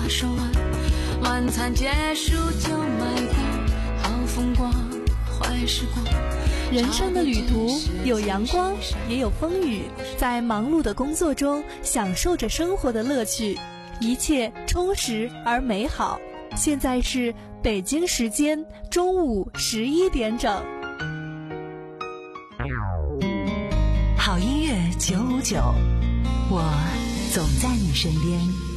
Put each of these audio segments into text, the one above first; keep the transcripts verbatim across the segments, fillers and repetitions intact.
话说完，晚餐结束就买单，好风光坏时光。 人生的旅途有阳光也有风雨，在忙碌的工作中享受着生活的乐趣，一切充实而美好。现在是北京时间中午十一点整。 好音乐九五九，我总在你身边。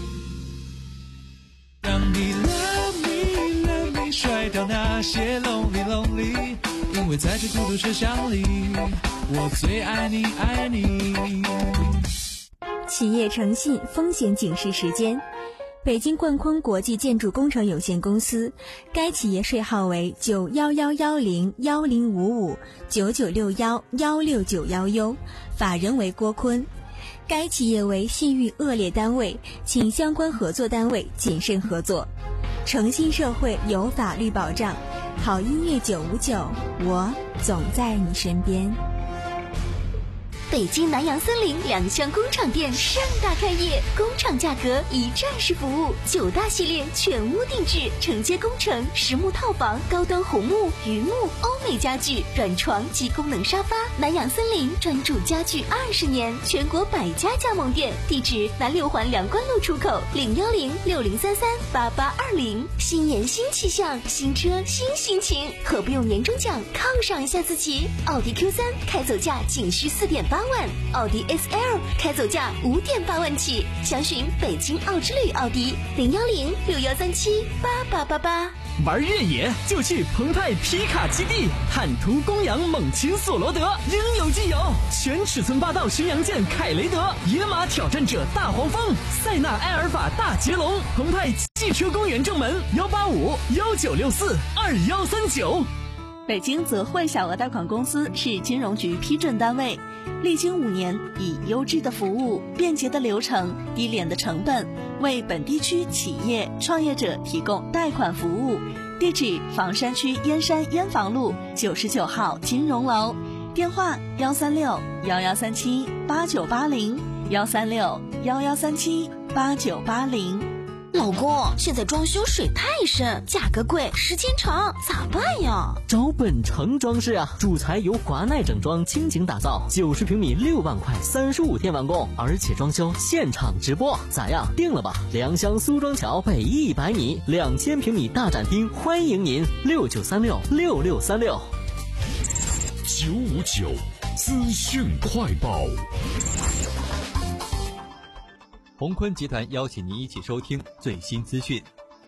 让你 love me love me 甩掉那些 lonely lonely， 因为在这孤独车厢里，我最爱你爱你。 企业诚信风险警示时间。北京冠坤国际建筑工程有限公司，该企业税号为九幺幺幺零幺零五五九九六幺幺六九幺 U， 法人为郭坤。该企业为信誉恶劣单位，请相关合作单位谨慎合作。诚信社会有法律保障，好音乐九五九，我总在你身边。 北京南洋森林两厢工厂店盛大开业，工厂价格一站式服务，九大系列全屋定制，承接工程、实木套房、高端红木、榆木、欧美家具、软床及功能沙发。南洋森林专注家具二十年，全国百家加盟店，地址南六环梁关路出口零幺零六零三三八八二零。新年新气象，新车新心情，何不用年终奖犒赏一下自己？奥迪 Q 三 开走价仅需四点八万，奥迪 S L 开走价五点八万起，详询北京奥之旅奥迪零幺零六幺三七八八八八。 玩越野就去澎湃皮卡基地，坦途公羊猛禽索罗德，应有尽有。全尺寸霸道巡洋舰凯雷德，野马挑战者大黄蜂，塞纳埃尔法大捷龙。澎湃汽车公园正门幺八五幺九六四二幺三九。 北京泽汇小额贷款公司是金融局批准单位，历经五年，以优质的服务、便捷的流程、低廉的成本，为本地区企业创业者提供贷款服务。地址：房山区燕山燕房路九十九号金融楼，电话：幺三六幺幺三七八九八零幺三六幺幺三七八九八零。 老公，现在装修水太深，价格贵，时间长，咋办呀？ 找本城装饰啊，主材由华奈整装倾情打造，九十平米六万块，三十五天完工，而且装修现场直播，咋样？定了吧？良乡苏庄桥北一百米，两千平米大展厅，欢迎您，六九三六六六三六。 九五九资讯快报。 鸿坤集团邀请您一起收听最新资讯。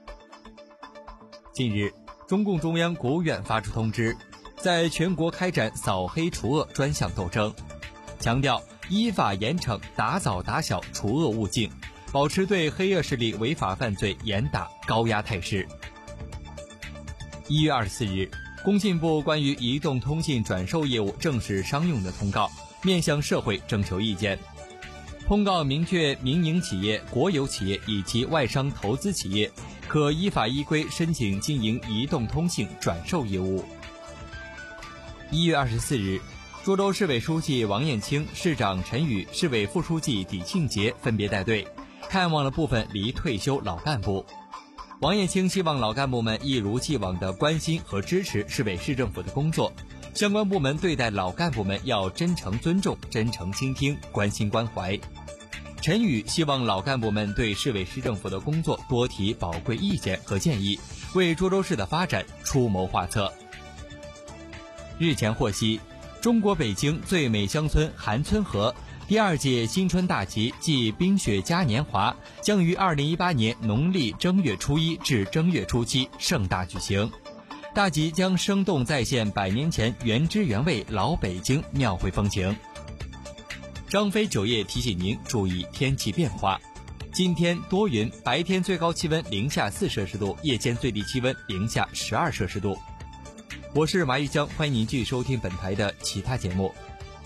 近日，中共中央、国务院发出通知，在全国开展扫黑除恶专项斗争，强调依法严惩，打早打小除恶务尽，保持对黑恶势力违法犯罪严打高压态势。一月二十四日，工信部关于移动通信转售业务正式商用的通告面向社会征求意见。通告明确，民营企业、国有企业以及外商投资企业可依法依规申请经营移动通信转售业务。一月二十四日，涿州市委书记王艳清、市长陈宇、市委副书记李庆杰分别带队看望了部分离退休老干部。王艳清希望老干部们一如既往地关心和支持市委市政府的工作，相关部门对待老干部们要真诚尊重、真诚倾听、关心关怀。陈宇希望老干部们对市委市政府的工作多提宝贵意见和建议，为涿州市的发展出谋划策。日前获悉，中国北京最美乡村韩村河第二届新春大集暨冰雪嘉年华将于二零一八年农历正月初一至正月初七盛大举行。大集将生动再现百年前原汁原味老北京庙会风情。张飞酒业提醒您注意天气变化，今天多云，白天最高气温零下四摄氏度，夜间最低气温零下十二摄氏度。我是马玉江，欢迎您继续收听本台的其他节目。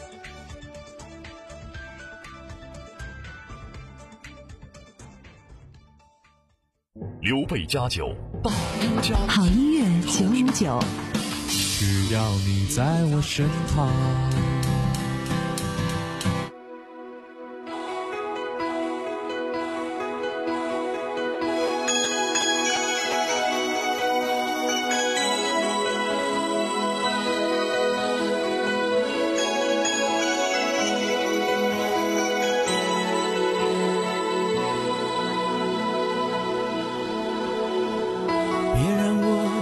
刘备家酒，大兵家好音乐九五九， 只要你在我身旁。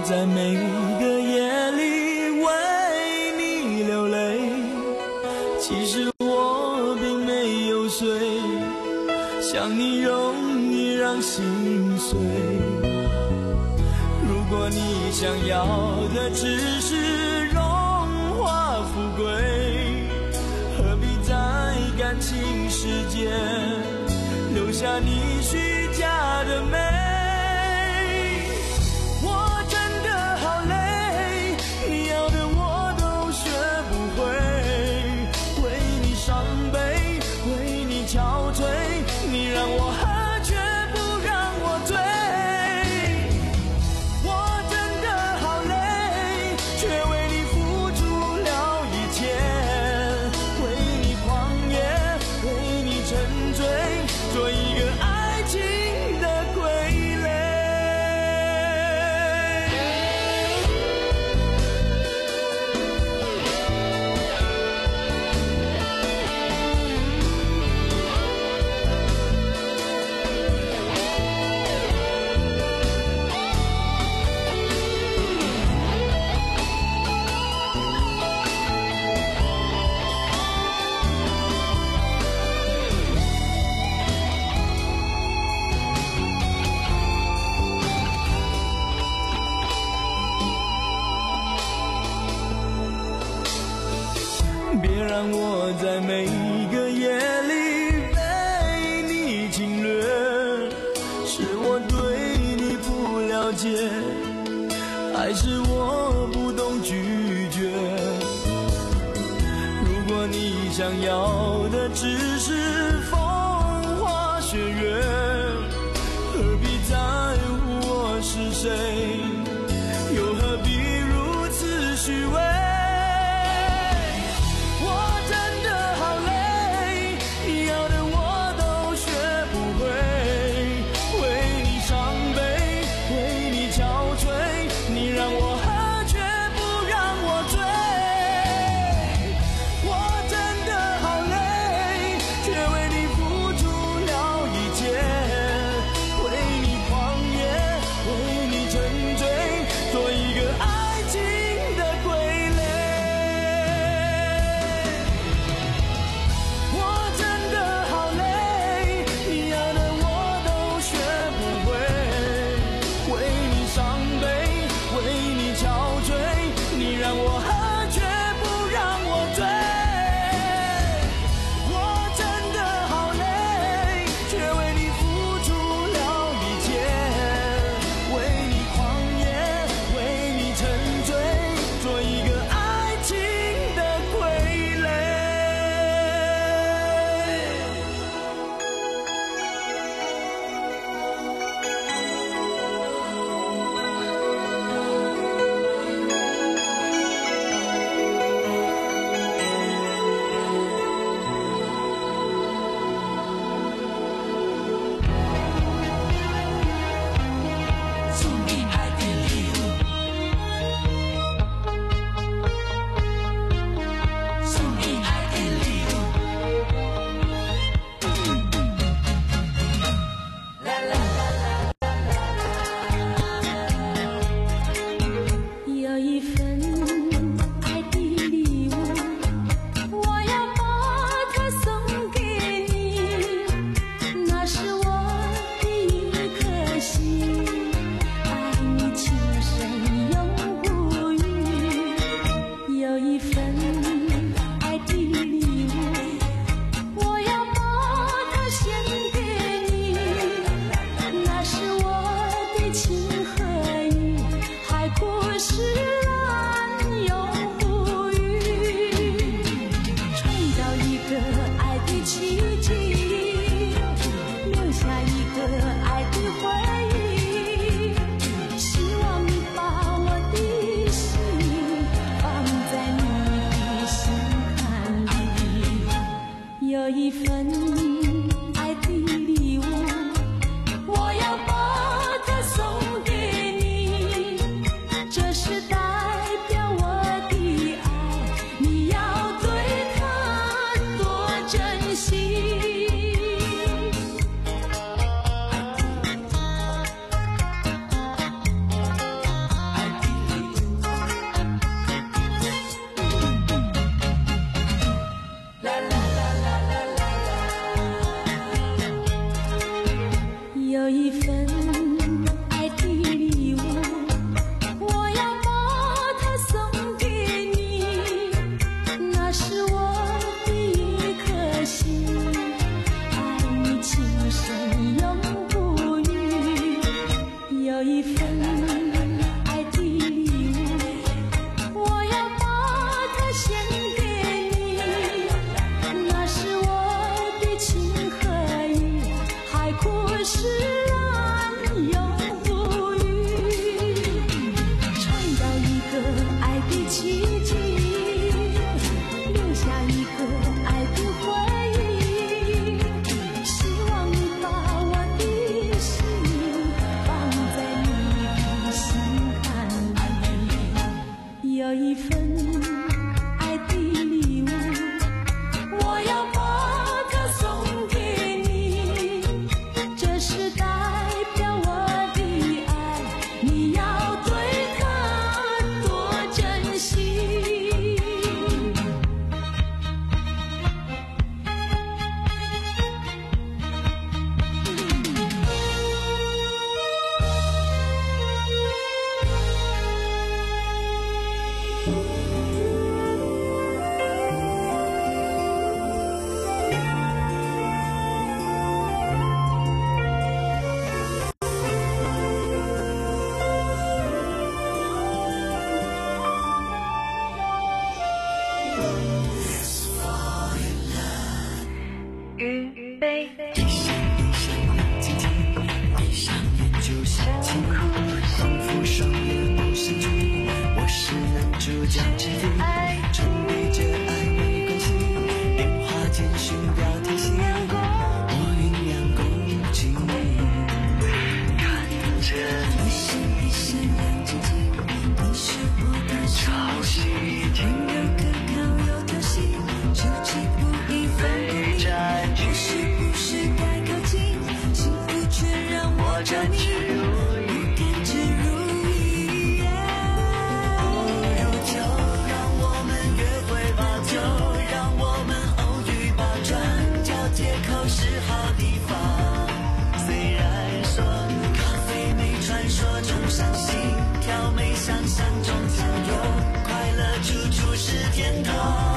在每个夜里为你流泪，其实我并没有睡，想你容易让心碎。如果你想要的只是荣华富贵，何必在感情世界留下你虚假的美？我真的好累，你要的我都学不会，为你伤悲，为你憔悴，你让我喝却不让我醉。我真的好累，却为你付出了一切，为你狂野，为你沉醉，做一个爱情的傀儡。别让我在每个夜里被你侵略，是我对你不了解，还是我不懂拒绝？如果你想要的只是风花雪月，何必在乎我是谁？又何必如此虚伪？却为一份爱的礼物，我要把它送给你，那是我的一颗心，爱你情深永不渝。有一份爱的礼物，我要把它献给你，那是我的情和义，海枯石烂永不渝。创造一个爱的奇迹，留下一个爱的回忆，希望你把我的心放在你的心坎里。有一份爱的礼物，我要把它送给你，这是代表我的爱，你要对它多珍惜。 预备，闭上闭上眼睛，闭上眼就想起你，仿佛双眼偶像剧，我是男主角之一，沉迷着爱没关系，电话简讯标题信，我酝酿攻击你，看着你，闭上眼睛，你是我的潮汐，温柔可靠又讨喜，就几步一分不离。不是不是该靠近，幸福却让我着迷，我甘之如饴。不如就让我们约会吧，就让我们偶遇吧，转角街口是好地方。虽然说咖啡没传说中伤心，跳没想象中强有，快乐处处是天堂。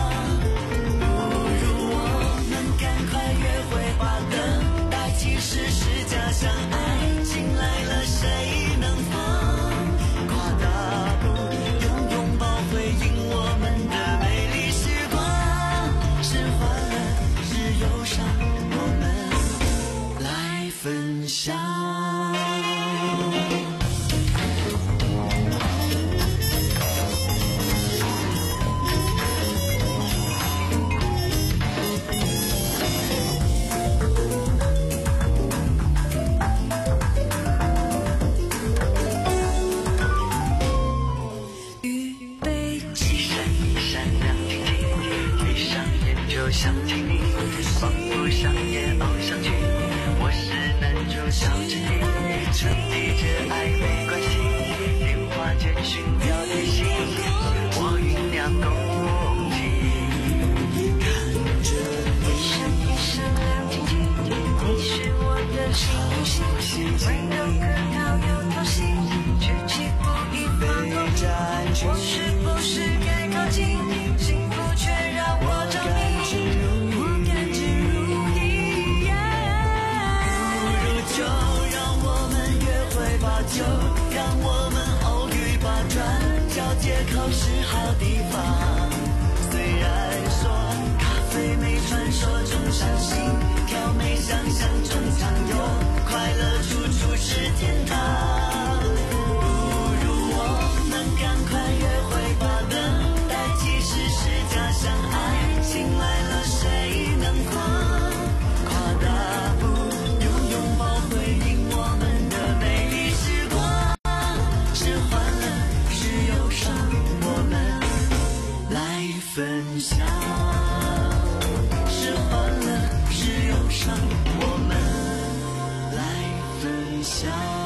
是是假相爱，情来了谁能放？跨大步，用拥抱回应我们的美丽时光。是欢乐，是忧伤，我们来分享。想起你，仿佛上演偶像剧，我是男主角之一，沉迷着爱没关系，电话简讯标题信，我酝酿攻击，看着你，一闪亮晶晶，你是我的幸运星，温柔可靠又讨喜，举起不一放空，我是不是该靠近，幸福却让我着迷。就让我们偶遇吧，转角街口是好地方。虽然说咖啡没传说中伤心，跳没想象中强有，快乐处处是天堂。不如我们赶快约会吧，等待即使是假相爱，情来了谁能放？跨大步，用拥抱回应我们的美丽。是欢乐，是忧伤，我们来分享。是欢乐，是忧伤，我们来分享。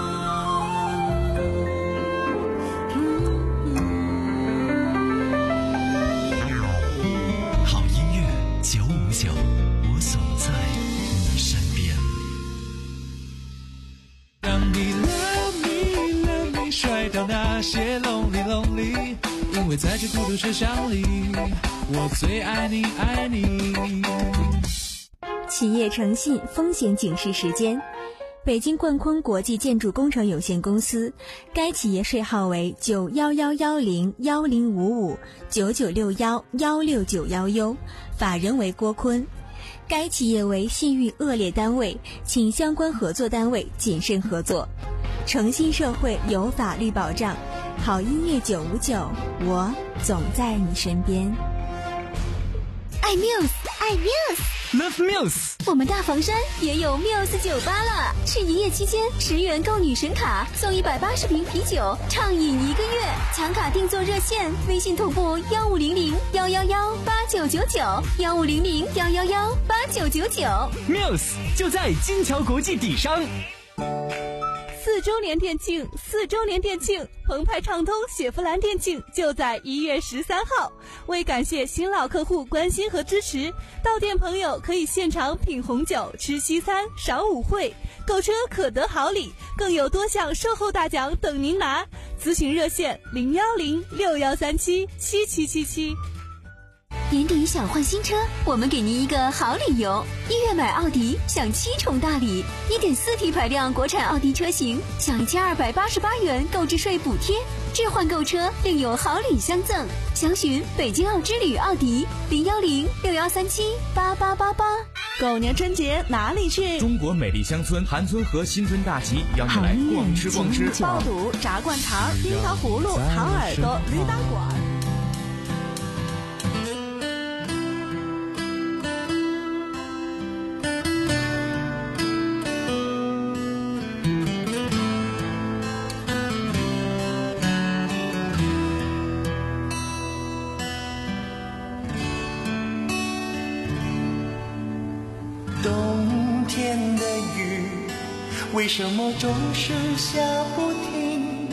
好音乐九五九，我总在你身边。 为在这孤独车厢里，我最爱你爱你。 企业诚信风险警示时间。北京冠坤国际建筑工程有限公司，该企业税号为九幺幺幺零幺零五五九九六幺幺六九幺 U， 法人为郭坤。该企业为信誉恶劣单位，请相关合作单位谨慎合作。诚信社会有法律保障，好音乐九五九，我总在你身边。 爱 Muse， 爱 Muse，Love Muse。 我们大房山也有 Muse 酒吧了，是营业期间十元购女神卡，送一百八十瓶啤酒，畅饮一个月。抢卡订座热线：微信同步幺五零零幺幺幺八九九九，幺五零零幺幺幺八九九九。 Muse 就在金桥国际底商。 四周年店庆，四周年店庆，澎湃畅通雪佛兰店庆就在一月十三号。为感谢新老客户关心和支持，到店朋友可以现场品红酒、吃西餐、赏舞会，购车可得好礼，更有多项售后大奖等您拿。咨询热线零幺零六幺三七七七七七。 年底想换新车，我们给您一个好理由。一月买奥迪享七重大礼， 一点四 T 排量国产奥迪车型享一千二百八十八元购置税补贴，置换购车另有好礼相赠。详询北京奥之旅奥迪零幺零六幺三七八八八八。 狗年春节哪里去？ 中国美丽乡村韩村和新春大集，邀你来逛吃逛吃。 爆肚、炸灌肠、冰糖葫芦、糖耳朵、驴打滚。 冬天的雨为什么总是下不停？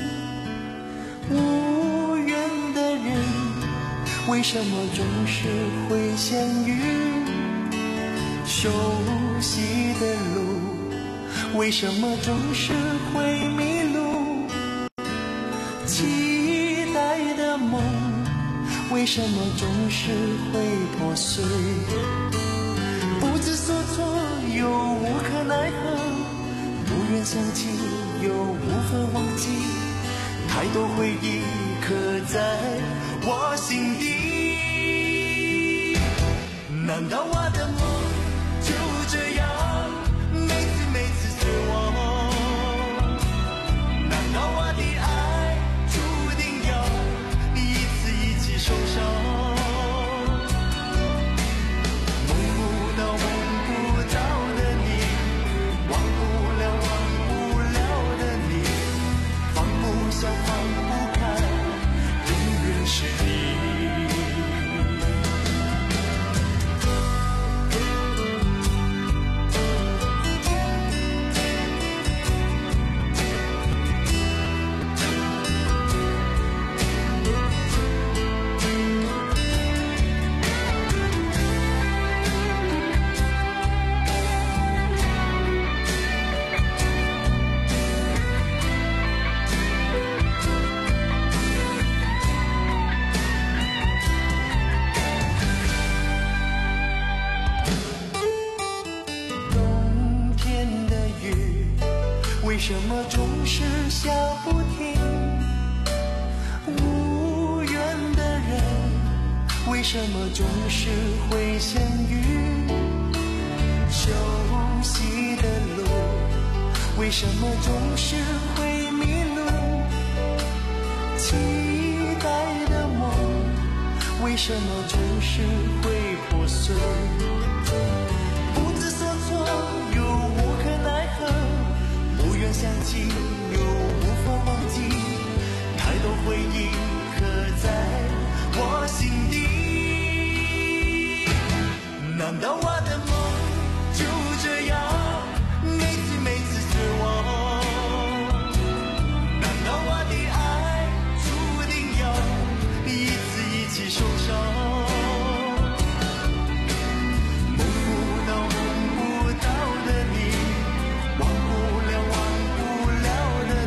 无缘的人为什么总是会相遇？熟悉的路为什么总是会迷路？期待的梦为什么总是会破碎？不知所措又无可奈何，不愿想起又无法忘记，太多回忆刻在我心底。难道我的梦就这样每次每次失望？难道我的爱注定要一次一次受伤？为什么总是下不停？无缘的人为什么总是会相遇？熟悉的路为什么总是会迷路？期待的梦为什么总是会破碎？不知所措又无可奈何，不愿想起又无法忘记，太多回忆刻在我心底。难道我的梦就这样每次每次失望？难道我的爱注定要一次一次受伤？梦不到的你，忘不了忘不了的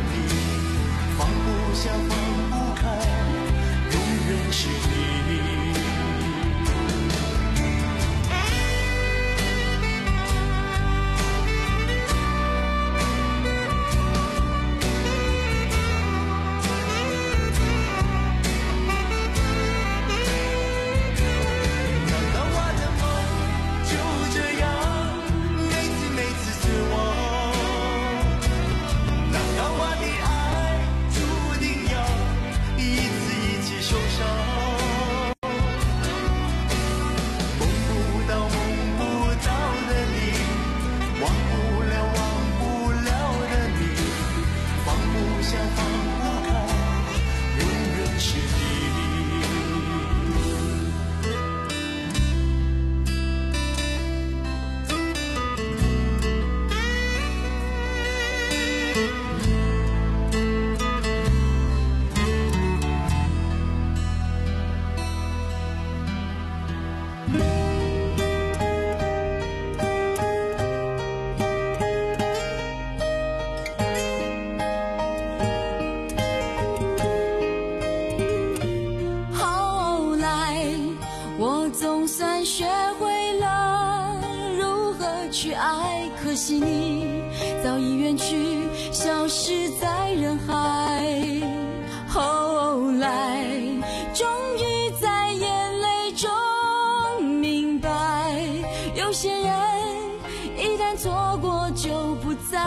后来我总算学会了如何去爱，可惜你早已远去，消失在人海。后来终于在眼泪中明白，有些人一旦错过就不再。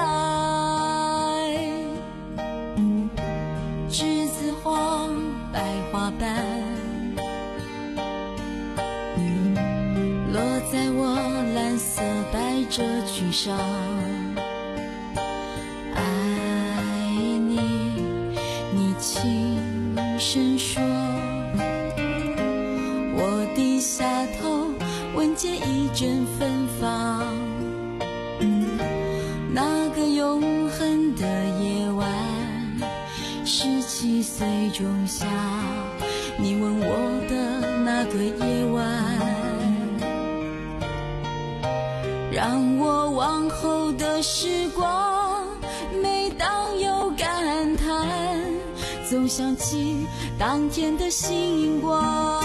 栀子花白花瓣落在我蓝色百褶裙上，爱你，你轻声说，我低下头闻见一阵芬芳。那个永恒的夜晚，十七岁仲夏，你吻我的那个夜晚，让我往后的时光，每当有感叹，总想起当天的星光。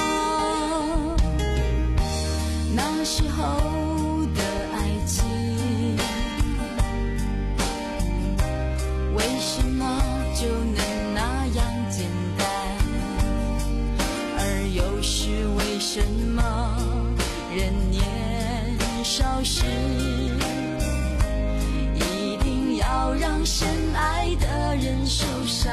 那时候的爱情，为什么就能那样简单？而又是为什么人年少时，一定要让深爱的人受伤？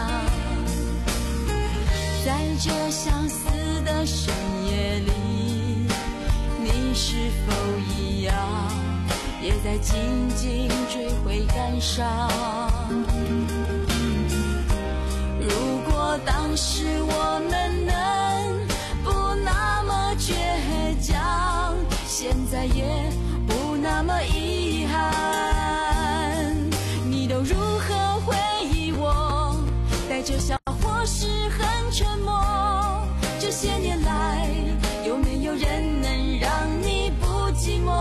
在这相思的深夜里，你是否一样，也在静静追悔感伤？如果当时我们能不那么倔强，现在也不那么遗憾。你都如何回忆我？带着笑或是很沉默。这些年来，有没有人能让你不寂寞？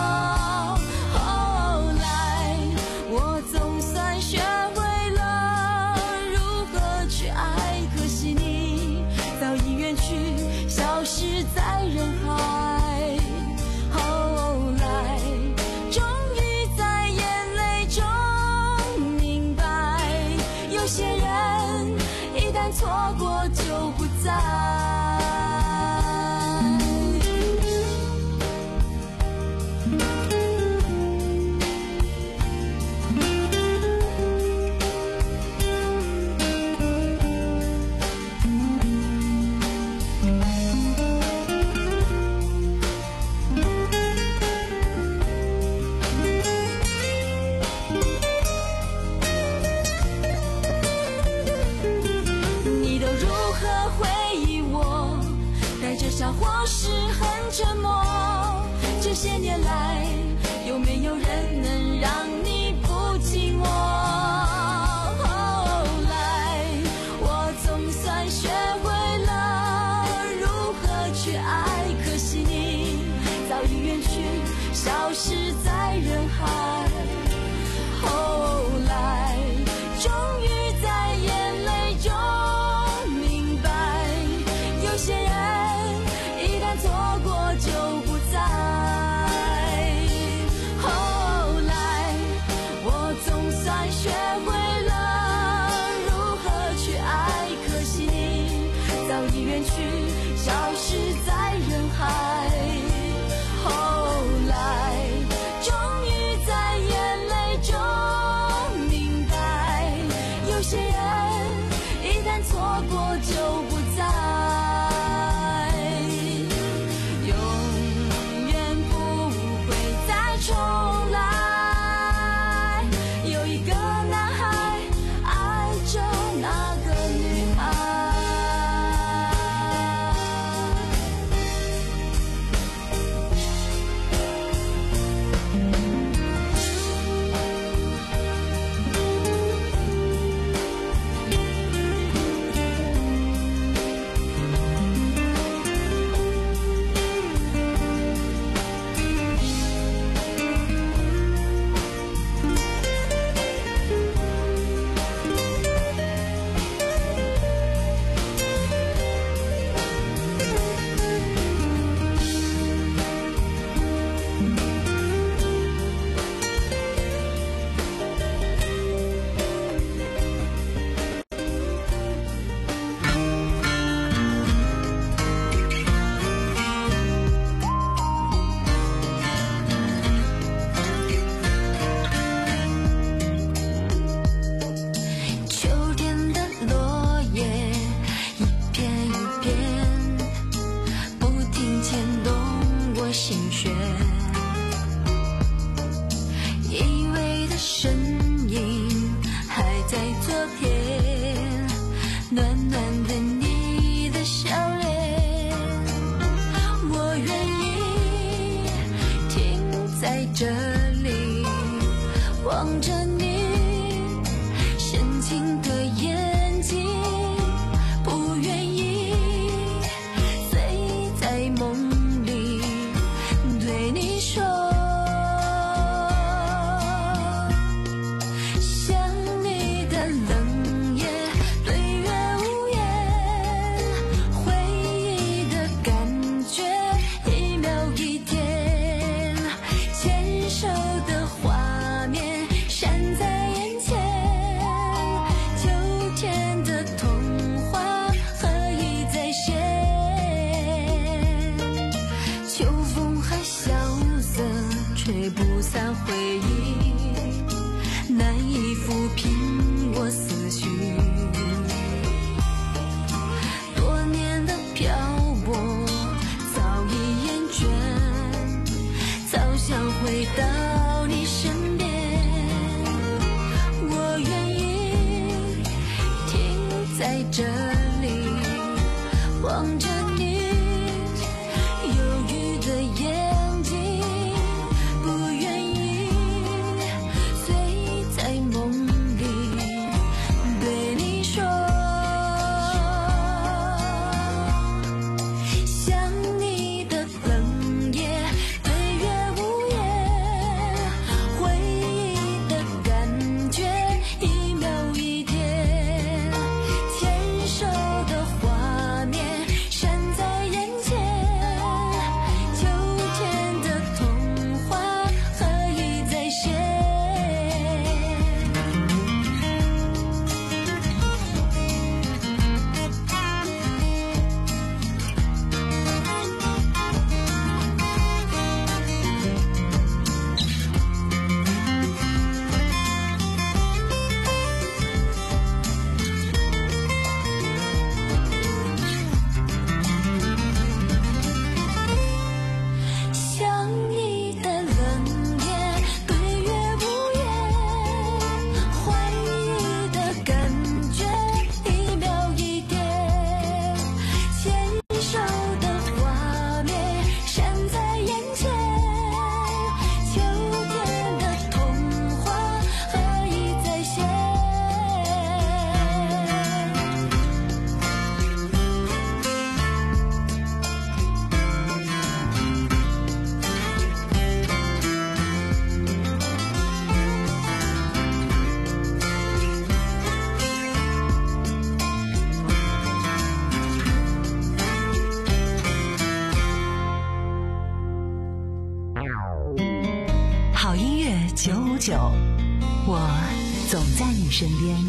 后来我总算学会了如何去爱，可惜你早已远去，消失在人海。后来终于在眼泪中明白，有些人一旦错过就不再。笑或是很沉默，这些年来，有没有人能让你不寂寞？后来我总算学会了如何去爱，可惜你早已远去，消失在人海。后来终于在眼泪中明白，有些人错过就不再。后来这里，望着你忧郁的眼睛，不愿意醉在梦里对你说，想你的冷夜对月无言，回忆的感觉一秒一点，牵手的画面闪在眼前，秋天的童话何以再现。想你的冷夜对月无言，怀疑的感觉一秒一点，牵手的画面闪在眼前，秋天的童话何以再现。 好音乐九五九，我总在你身边。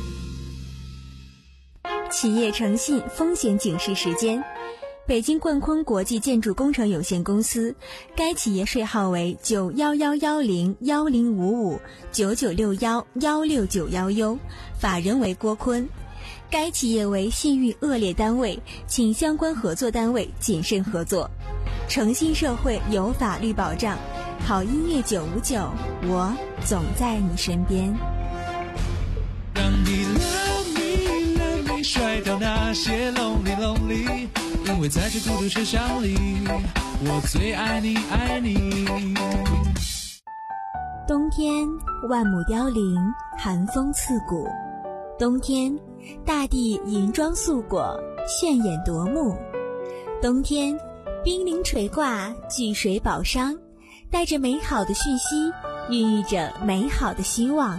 企业诚信风险警示时间。北京冠坤国际建筑工程有限公司，该企业税号为九幺幺幺零幺零五五九九六幺幺六九幺 U， 法人为郭坤。该企业为信誉恶劣单位，请相关合作单位谨慎合作。诚信社会有法律保障，好音乐九五九，我总在你身边。 让你 love me love me 甩掉那些 lonely lonely， 因为在这孤独车厢里，我最爱你爱你。 冬天万亩凋零，寒风刺骨。冬天大地银装素裹，炫眼夺目。冬天冰凌垂挂，聚水宝商，带着美好的讯息，孕育着美好的希望。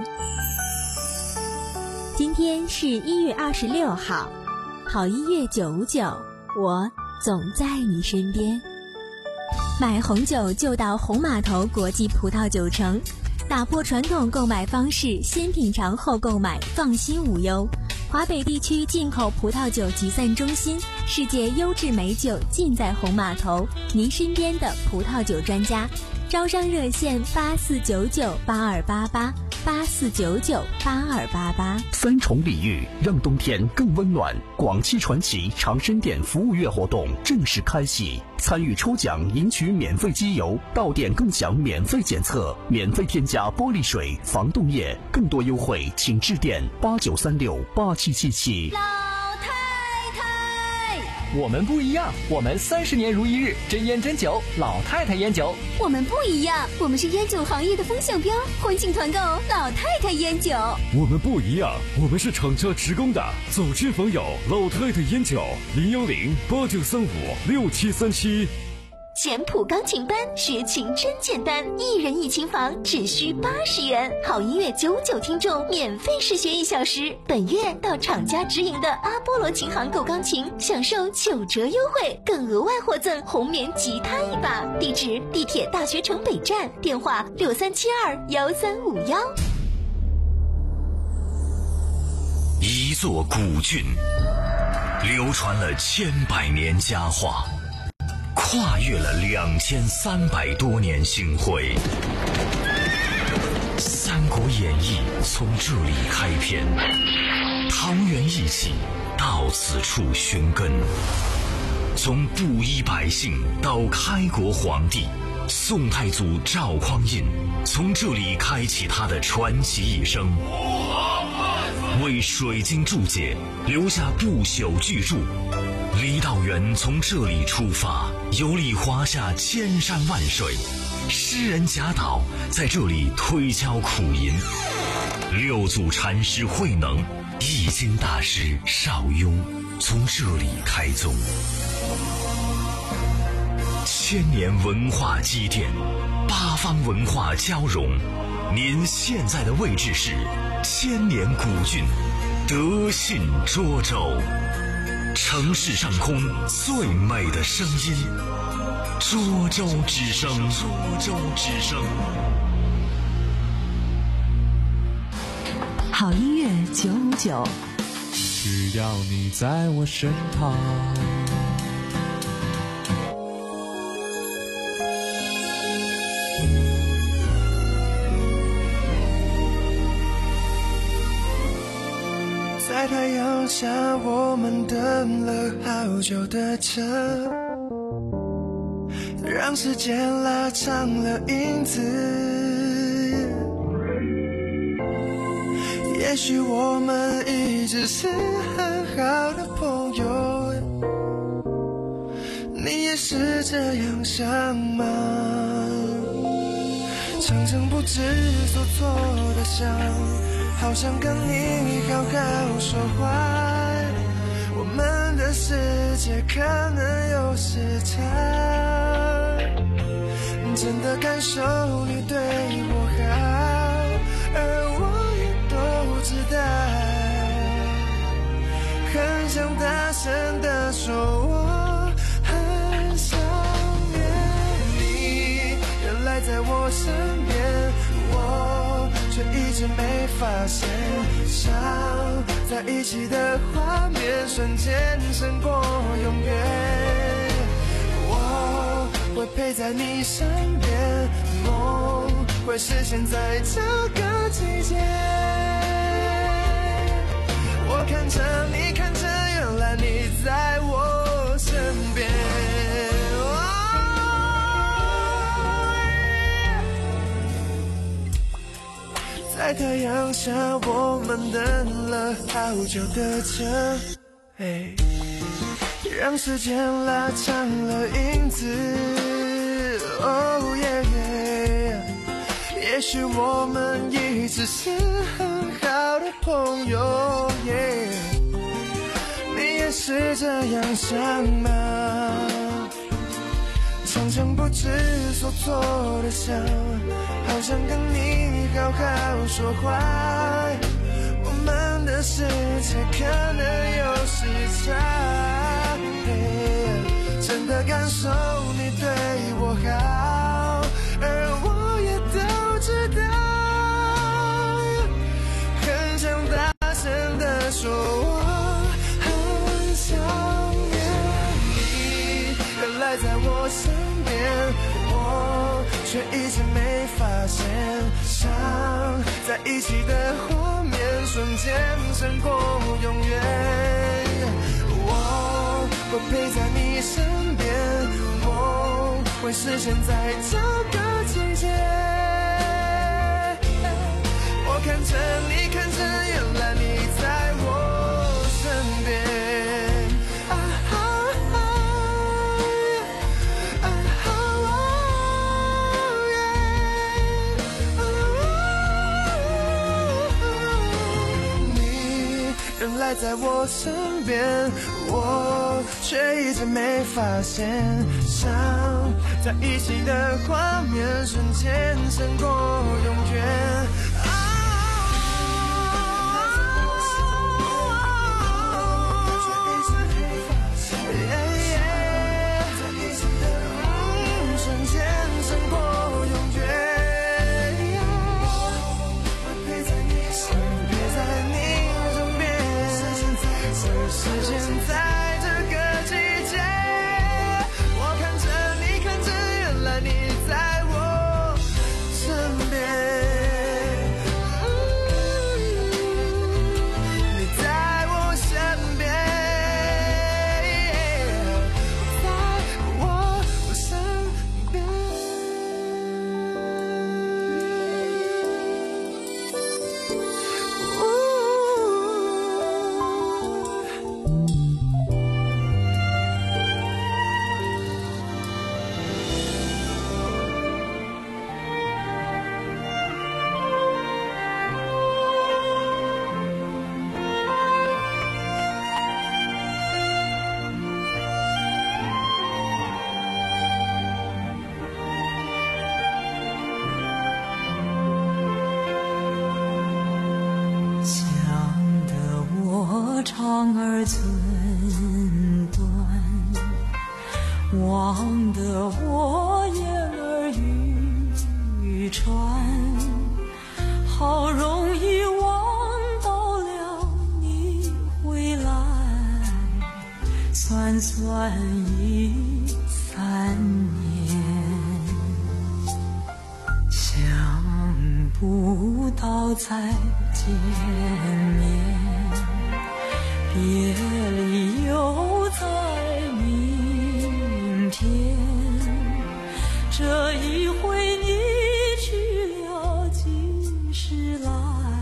今天是一月二十六号，好音乐九五九，我总在你身边。买红酒就到红码头国际葡萄酒城，打破传统购买方式，先品尝后购买，放心无忧。华北地区进口葡萄酒集散中心，世界优质美酒尽在红码头，您身边的葡萄酒专家。招商热线八四九九八二八八八四九九八二八八。 三重礼遇，让冬天更温暖。广汽传祺长生店服务月活动正式开启，参与抽奖赢取免费机油，到店更享免费检测，免费添加玻璃水、防冻液，更多优惠请致电八九三六八七七七。 我们不一样，我们三十年如一日，真烟真酒，老太太烟酒。 我们不一样，我们是烟酒行业的风向标，欢迎团购老太太烟酒。 我们不一样，我们是厂家直供的，走之访友老太太烟酒，零幺零八九三五六七三七。 简谱钢琴班，学琴真简单，一人一琴房只需八十元，好音乐九九听众免费试学一小时。本月到厂家直营的阿波罗琴行购钢琴，享受九折优惠，更额外获赠红棉吉他一把。地址：地铁大学城北站，电话六三七二幺三五幺。 一座古郡，流传了千百年佳话，跨越了两千三百多年星辉。《三国演义》从这里开篇，桃园义气到此处寻根。从布衣百姓到开国皇帝，宋太祖赵匡胤从这里开启他的传奇一生。 为水晶注解，留下不朽巨著。李道元从这里出发，游历华夏千山万水，诗人贾岛在这里推敲苦吟，六祖禅师慧能、易经大师邵雍从这里开宗。千年文化积淀，八方文化交融。您现在的位置是千年古郡德信涿州，城市上空最美的声音，涿州之声。涿州之声。 好音乐九五九， 只要你在我身旁。 在太阳下，我们等了好久的车，让时间拉长了影子。也许我们一直是很好的朋友，你也是这样想吗？常常不知所措的想，好想跟你好好说话，我们的世界可能有时差，真的感受你对我好，而我也都知道，很想大声地说我很想念你，原来在我身边，我却一直没发现，想在一起的画面瞬间胜过永远，我会陪在你身边，梦会实现在这个季节。我看着你，看着原来你在我身边，在太阳下，我们等了好久的车，嘿，让时间拉长了影子。哦耶耶，也许我们一直是很好的朋友，耶，你也是这样想吗？常常不知所措的想，好想跟你好好说话，我们的世界可能有时差，真的感受你对我好，而我也都知道，很想大声地说我很想念你，原来在我身边，我却一直没发现，想在一起的画面瞬间胜过永远，我会陪在你身边，梦会实现在这个季节。我看着你，看着原来你在我身边，啊啊啊啊啊，你原来在我身边，我却一直没发现，想在一起的画面瞬间胜过永远。 长而寸断，忘得我言儿渔船，好容易望到了你回来，算算已三年，想不到再见面，别离又在明天，这一回你去了几时来，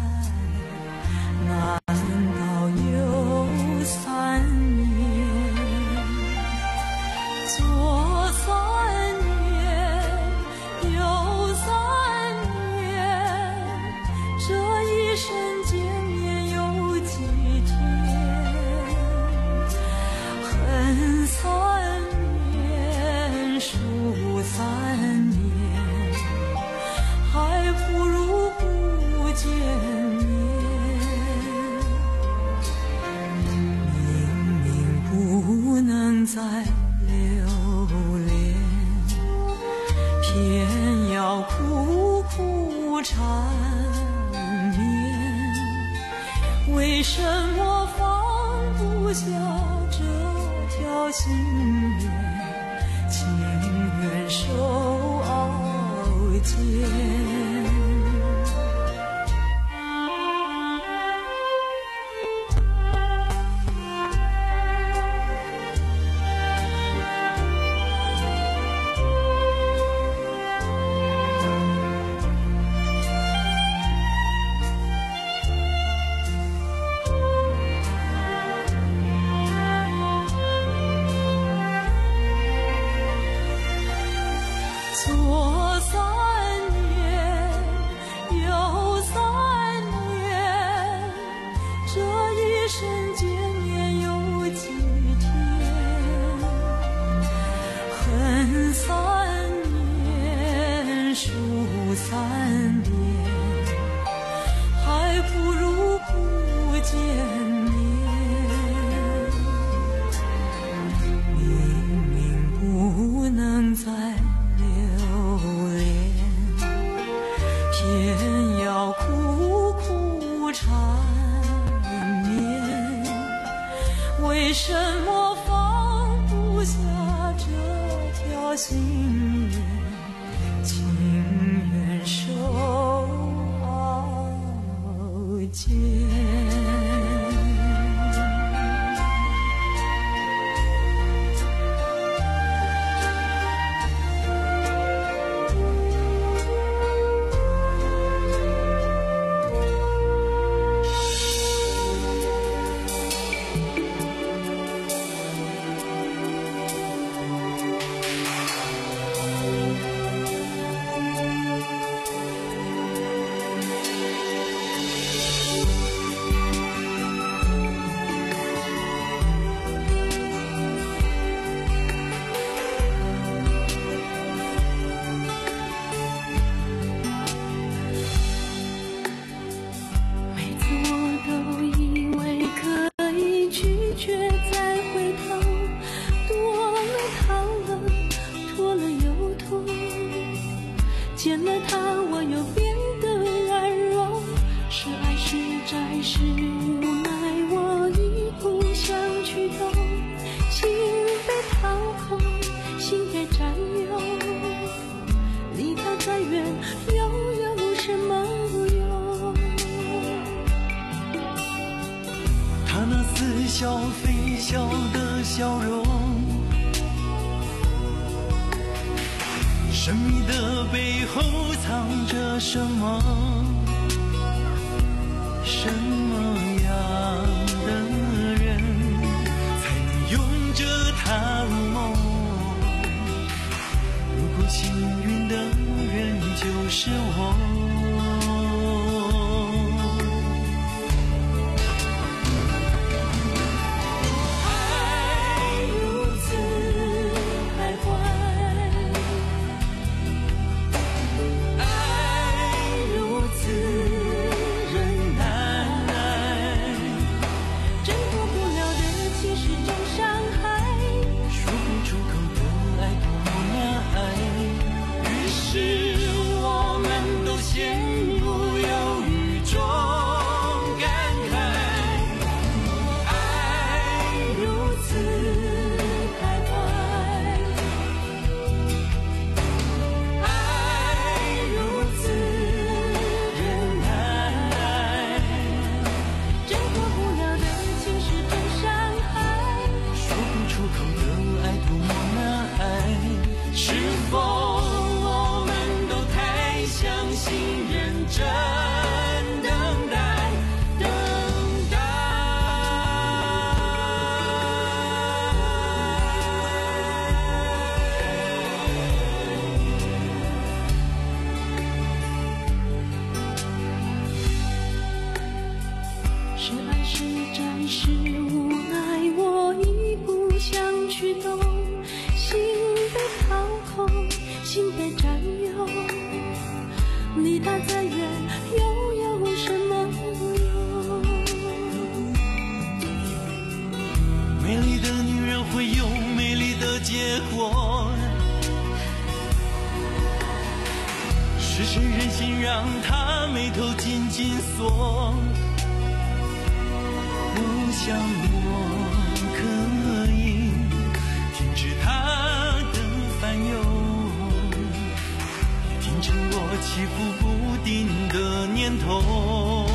难道有三年，左三年右三年，这一生见面有几天，恨三年数三年，还不如不见面，明明不能再留恋，偏要苦苦缠绵，为什么放不下这条心愿，情愿受熬煎。左三年右三年，这一生见面有几天，恨三年数三年，还不如不见面，明明不能再留恋，偏要苦苦缠绵，为什么放不下这条心愿，情愿受熬煎。见了他我又变得软弱，是爱是债是无奈，我已不想去懂，心被掏空，心被占有，离他再远又有什么用？ 他那似笑非笑的笑容，神秘的背后藏着什么？什么样的人才能拥着他入梦？如果幸运的人就是我， 爱如此是爱是债是无奈，我已不想去懂，心被掏空，心被占有，离他再远又有什么用？ 美丽的女人会有美丽的结果，是谁忍心让她眉头紧紧锁？我想我可以停止她的烦忧，停止我起伏不定的念头。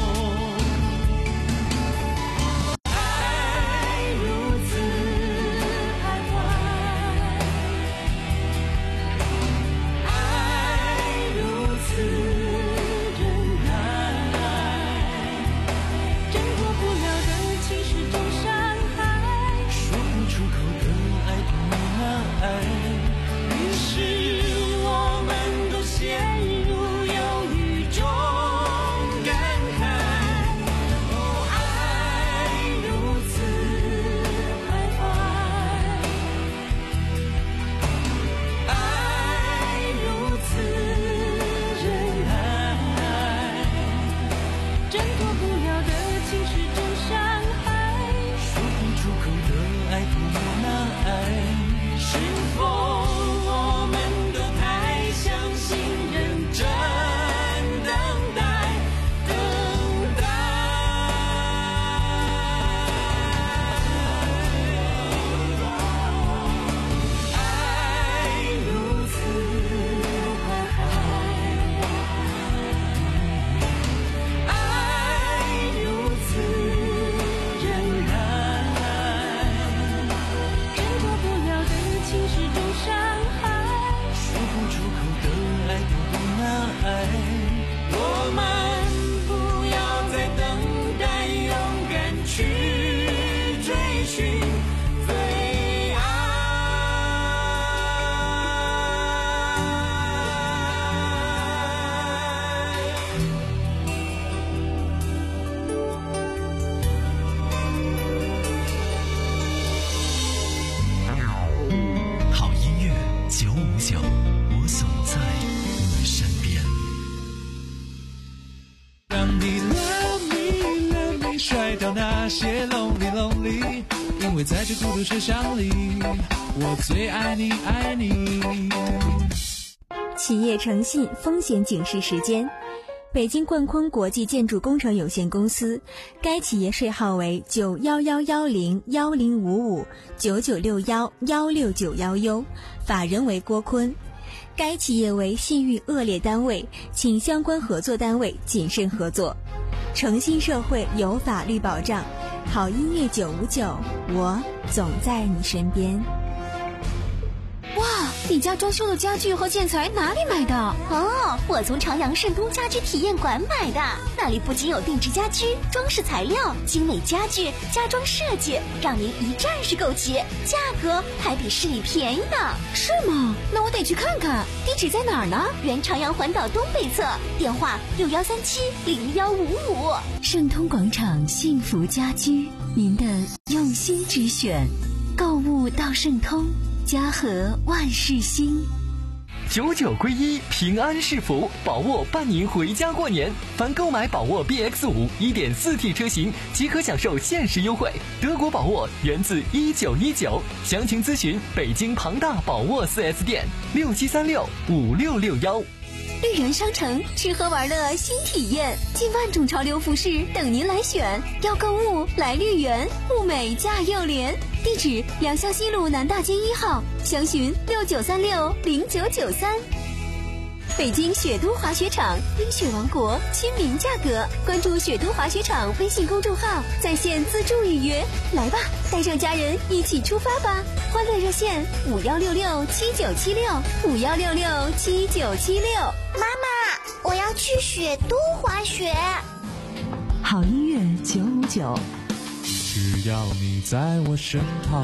那些 lonely lonely， 因为在这孤独车厢里，我最爱你爱你。 企业诚信风险警示时间，北京冠坤国际建筑工程有限公司，该企业税号为九幺幺幺零幺零五五九九六幺幺六九幺 U， 法人为郭坤。该企业为信誉恶劣单位，请相关合作单位谨慎合作。诚信社会有法律保障，好音乐九五九，我总在你身边。 哇，你家装修的家具和建材哪里买的？哦，我从朝阳盛通家居体验馆买的，那里不仅有定制家居、装饰材料、精美家具、家装设计，让您一站式购齐，价格还比市里便宜呢。是吗？那我得去看看。地址在哪儿呢？原朝阳环岛东北侧，电话六幺三七零幺五五。 盛通广场幸福家居，您的用心之选，购物到盛通。家和万事兴， 九九归一，平安是福，宝沃伴您回家过年。凡购买宝沃 B X 五 一点四 T 车型，即可享受限时优惠。德国宝沃源自一九一九，详情咨询北京庞大宝沃 四 S 店六七三六五六六幺。 绿源商城吃喝玩乐新体验，近万种潮流服饰等您来选。要购物来绿源，物美价又廉。地址：良校西路南大街一号，详询六九三六零九九三。北京雪都滑雪场，冰雪王国，亲民价格。关注雪都滑雪场微信公众号，在线自助预约。来吧，带上家人一起出发吧！欢乐热线五幺六六七九七六五幺六六七九七六。 妈妈，我要去雪都滑雪。 好音乐九五九， 只要你在我身旁。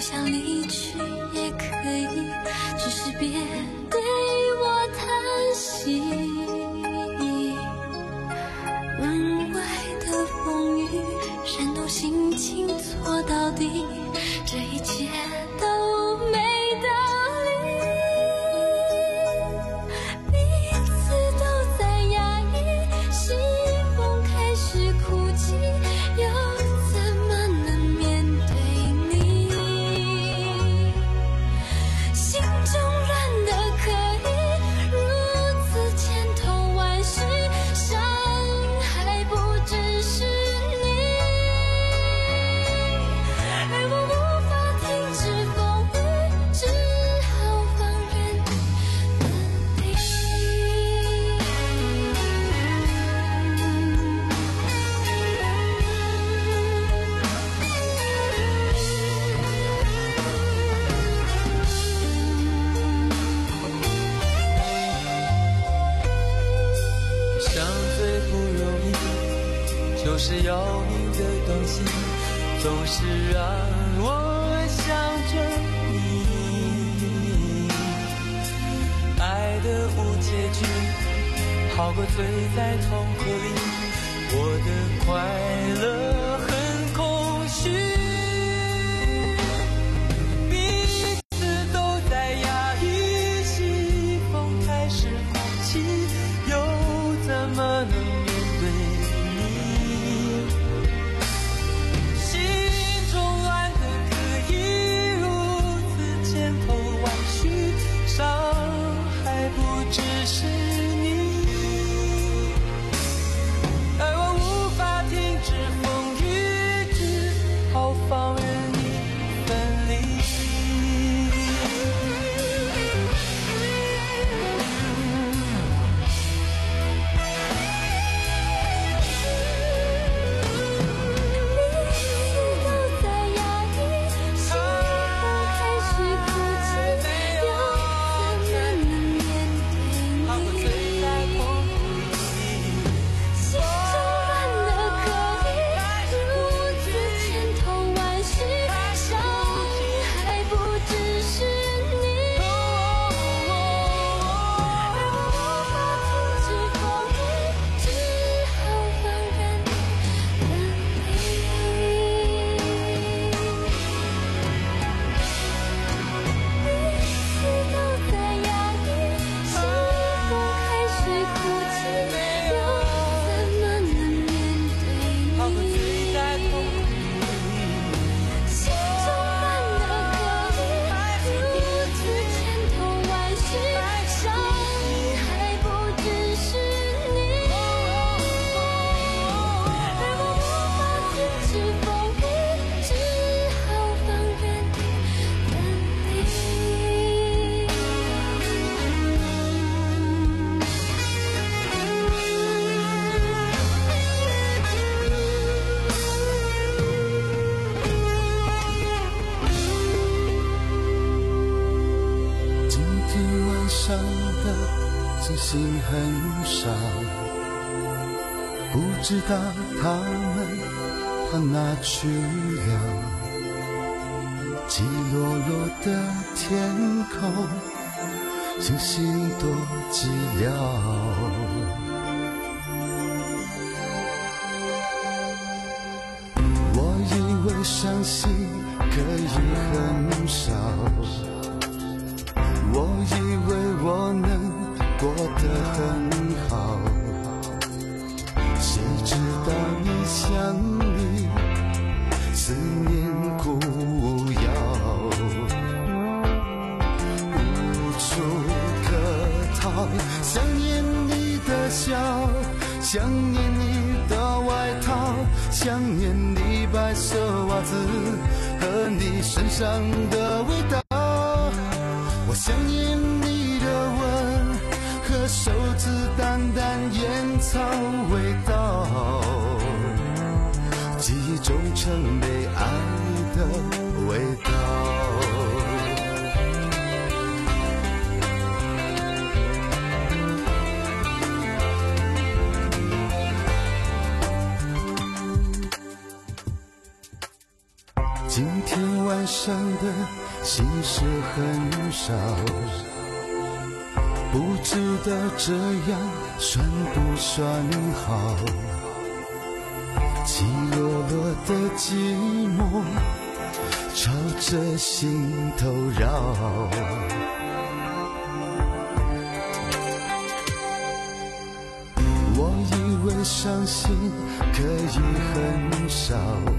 想离去也可以，只是别对我叹息。门外的风雨煽动心情错到底，这一切都没道理。彼此都在压抑，西风开始哭泣，又怎么能面对你？心中乱得可以如此千头万绪，伤害不只是你，而我无法停止风雨，只好放任分离。 想最不容易就是要你的东西，总是让我想着你。爱的无结局好过醉在痛河里，我的快乐很空虚。彼此都在压抑，西风开始哭泣，又怎么能面对你？心中乱得可以如此千头万绪，伤害不只是你，而我无法停止风雨，只好放任你分离。 都在压抑，心风开始哭泣，又怎么能面对好过你？ 醉在痛苦里， 心中乱得可以如此千头万绪，伤害不只是你，而我无法停止风雨，只好放任分离。彼此都在压抑，西风开始哭泣，又怎么能面对好过醉在痛你？ 苦里。 心中乱得可以如此千头万绪，伤害不只是你，而我无法停止风雨，只好放任分离。 今天晚上的星星很少，不知道它们跑哪去了。起落落的天空，星星多寂寥。我以为相信可以很少，我以为我能过得很好，谁知道一想你，思念苦药，无处可逃。想念你的笑，想念你的外套，想念你白色袜子和你身上的味道。我想念你的吻和手指淡淡烟草味道，记忆中曾被爱的味道。今天晚上的心事很少，不知道这样算不算好？起落落的寂寞朝着心头绕，我以为伤心可以很少，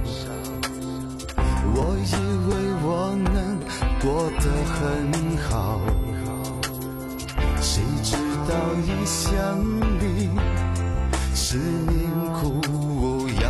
我以为我能过得很好，谁知道一想你思念苦无药，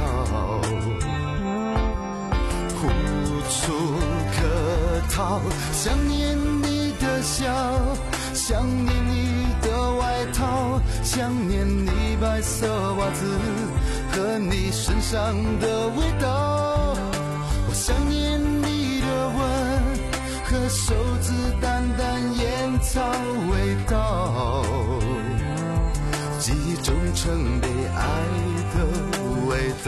无处可逃，想念你的笑，想念你的外套，想念你白色袜子和你身上的味道，我想念你的吻和手指淡淡烟草味道，记忆中曾被爱的味道。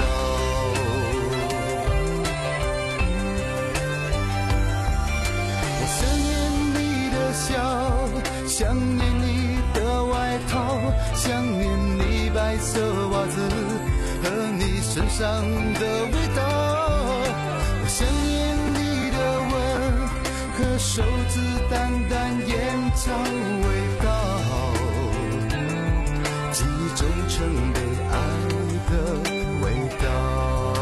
我想念你的笑，想念你的外套，想念你白色袜子和你身上的味道，我想念你的吻和手指淡淡烟草味道，记忆中曾被爱的味道。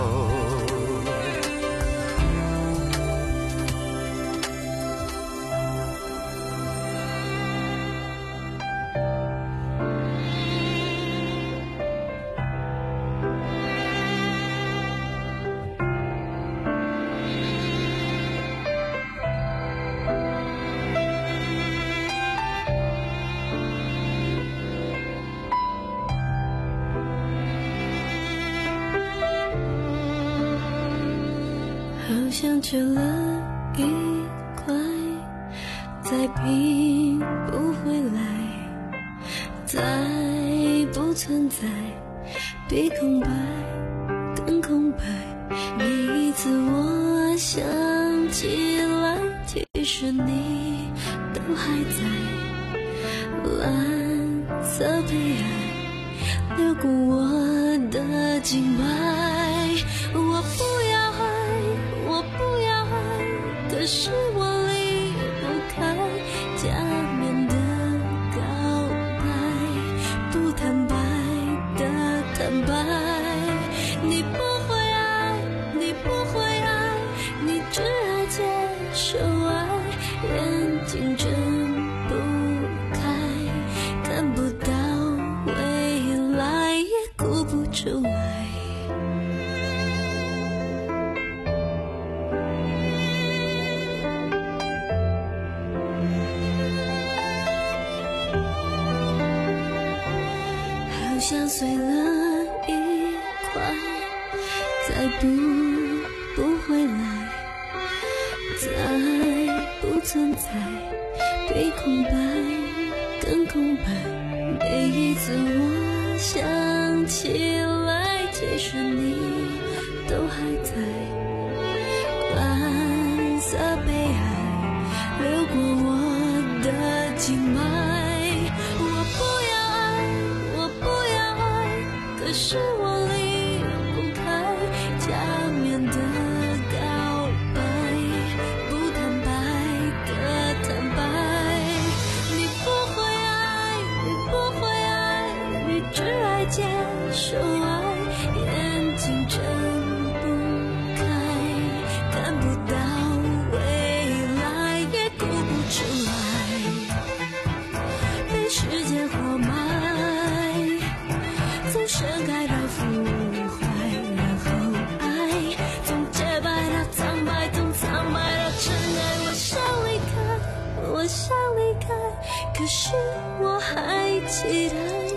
好像缺了一块，再拼不回来，再不存在，比空白更空白。每一次我想起来，其实你都还在。蓝色悲哀流过我的静脉，我不要爱，我不要爱，可是我离不开假面的告白，不坦白的坦白。你不会爱，你不会爱，你只爱接受爱，眼睛睁不开，看不到未来，也哭不出来。好像碎了一块，再补不回来，再不存在，比空白更空白。每一次我想起来，其实你都还在。蓝色悲哀流过我的静脉，我不要爱，我不要爱，可是我离不开假面的告白，不坦白的坦白。你不会爱，你不会爱，你只爱接受爱，眼睛睁不开，看不到未来，也哭不出来，被时间活埋，从盛开到腐坏，然后爱，从洁白到苍白，从苍白到尘埃。我想离开，我想离开，可是我还期待。